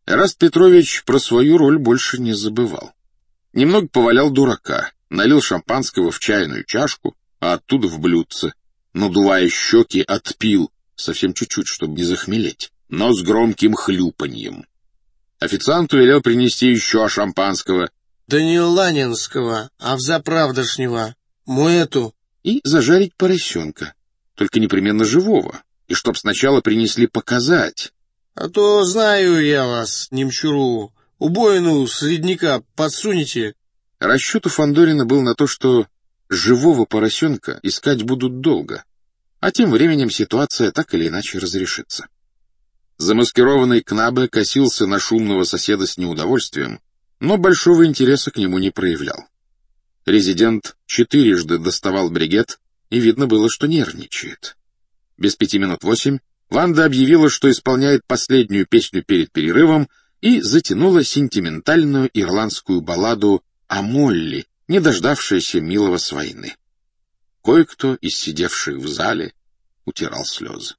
Эраст Петрович про свою роль больше не забывал. Немного повалял дурака, налил шампанского в чайную чашку, а оттуда в блюдце, надувая щеки, отпил, совсем чуть-чуть, чтобы не захмелеть, но с громким хлюпаньем. Официанту велел принести еще шампанского. Да не ланинского, а взаправдошнего. Эту. И зажарить поросенка, только непременно живого, и чтоб сначала принесли показать. А то знаю я вас, немчуру, убоину с ледника подсунете. Расчет у Фандорина был на то, что живого поросенка искать будут долго, а тем временем ситуация так или иначе разрешится. Замаскированный Кнабе косился на шумного соседа с неудовольствием, но большого интереса к нему не проявлял. Резидент 4 доставал бригет, и видно было, что нервничает. Без 8:05 Ванда объявила, что исполняет последнюю песню перед перерывом, и затянула сентиментальную ирландскую балладу о Молли, не дождавшейся милого с войны. Кое-кто из сидевших в зале утирал слезы.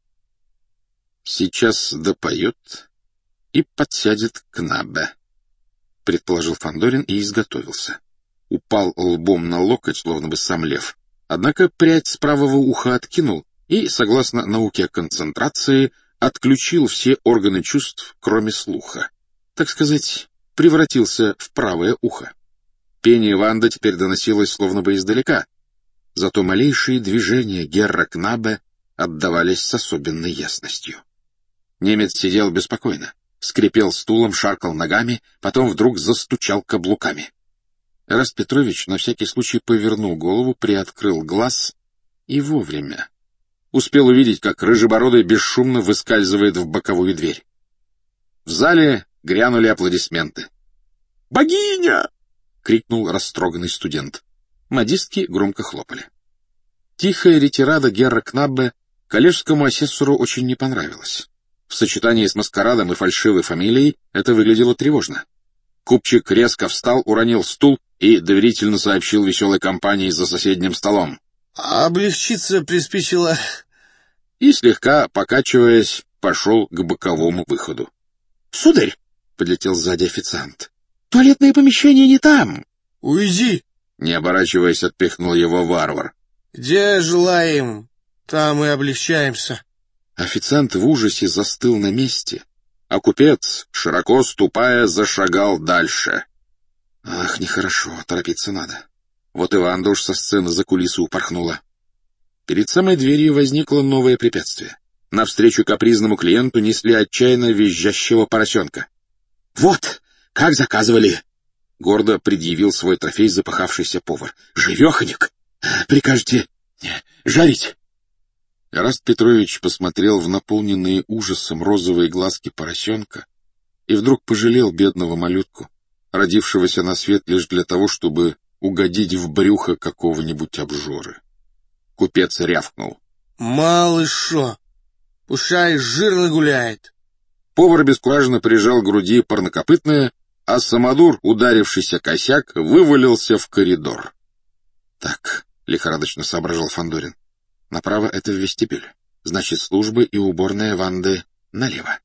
«Сейчас допоет и подсядет Кнабе», — предположил Фандорин и изготовился. Упал лбом на локоть, словно бы сам лев, однако прядь с правого уха откинул и, согласно науке о концентрации, отключил все органы чувств, кроме слуха. Так сказать, превратился в правое ухо. Пение Ванды теперь доносилось словно бы издалека, зато малейшие движения Герра Кнабе отдавались с особенной ясностью. Немец сидел беспокойно, скрипел стулом, шаркал ногами, потом вдруг застучал каблуками. Эраст Петрович на всякий случай повернул голову, приоткрыл глаз и вовремя успел увидеть, как рыжебородый бесшумно выскальзывает в боковую дверь. В зале грянули аплодисменты. «Богиня!» — крикнул растроганный студент. Модистки громко хлопали. Тихая ретирада Герра Кнабе коллежскому асессору очень не понравилась. В сочетании с маскарадом и фальшивой фамилией это выглядело тревожно. Купчик резко встал, уронил стул и доверительно сообщил веселой компании за соседним столом. Облегчиться приспичило. И, слегка покачиваясь, пошел к боковому выходу. — Сударь! — подлетел сзади официант. — Туалетное помещение не там! — Уйди! — не оборачиваясь, отпихнул его варвар. — Где желаем, там и облегчаемся. Официант в ужасе застыл на месте, а купец, широко ступая, зашагал дальше. Ах, нехорошо, торопиться надо. Вот и Ванда уж со сцены за кулисы упорхнула. Перед самой дверью возникло новое препятствие. Навстречу капризному клиенту несли отчаянно визжащего поросенка. — Вот, как заказывали! — гордо предъявил свой трофей запыхавшийся повар. — Живеханик! Прикажете жарить? Эраст Петрович посмотрел в наполненные ужасом розовые глазки поросенка и вдруг пожалел бедного малютку, родившегося на свет лишь для того, чтобы угодить в брюхо какого-нибудь обжоры. Купец рявкнул. — Малышо, пущай жирно гуляет. Повар бескураженно прижал к груди парнокопытное, а самодур, ударившийся косяк, вывалился в коридор. — Так, — лихорадочно соображал Фандорин, — направо это в вестибюль. Значит, службы и уборная Ванды налево.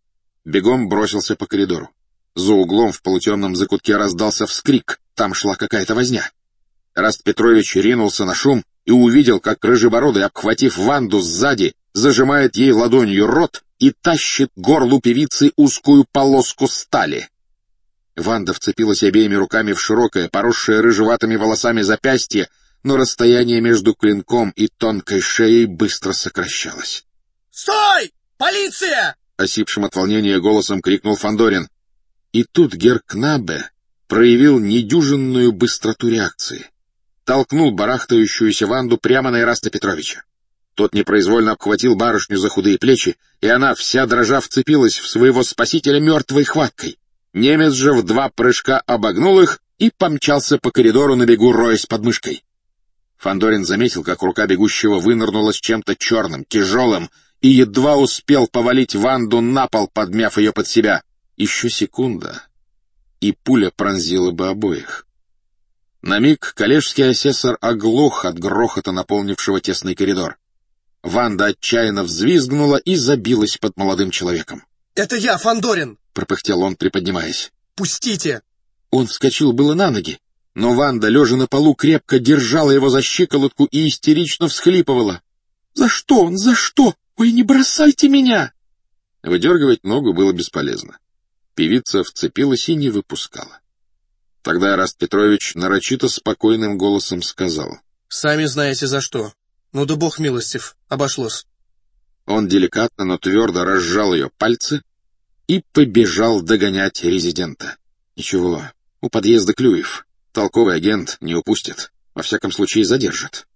Бегом бросился по коридору. За углом в полутемном закутке раздался вскрик. Там шла какая-то возня. Эраст Петрович ринулся на шум и увидел, как рыжебородый, обхватив Ванду сзади, зажимает ей ладонью рот и тащит к горлу певицы узкую полоску стали. Ванда вцепилась обеими руками в широкое, поросшее рыжеватыми волосами запястье, но расстояние между клинком и тонкой шеей быстро сокращалось. — Стой! Полиция! — осипшим от волнения голосом крикнул Фандорин. И тут Герр Кнабе проявил недюжинную быстроту реакции. Толкнул барахтающуюся Ванду прямо на Эраста Петровича. Тот непроизвольно обхватил барышню за худые плечи, и она, вся дрожа, вцепилась в своего спасителя мертвой хваткой. Немец же в 2 прыжка обогнул их и помчался по коридору на бегу, роясь под мышкой. Фандорин заметил, как рука бегущего вынырнула с чем-то черным, тяжелым, и едва успел повалить Ванду на пол, подмяв ее под себя. Еще секунда, и пуля пронзила бы обоих. На миг коллежский асессор оглох от грохота, наполнившего тесный коридор. Ванда отчаянно взвизгнула и забилась под молодым человеком. — Это я, Фандорин! пропыхтел он, приподнимаясь. «Пустите!» Он вскочил было на ноги, но Ванда, лежа на полу, крепко держала его за щиколотку и истерично всхлипывала. «За что он? За что? Ой, не бросайте меня!» Выдергивать ногу было бесполезно. Певица вцепилась и не выпускала. Тогда Эраст Петрович нарочито спокойным голосом сказал: «Сами знаете за что. Ну да бог милостив, обошлось». Он деликатно, но твердо разжал ее пальцы и побежал догонять резидента. Ничего, у подъезда Клюев. Толковый агент не упустит, во всяком случае задержит.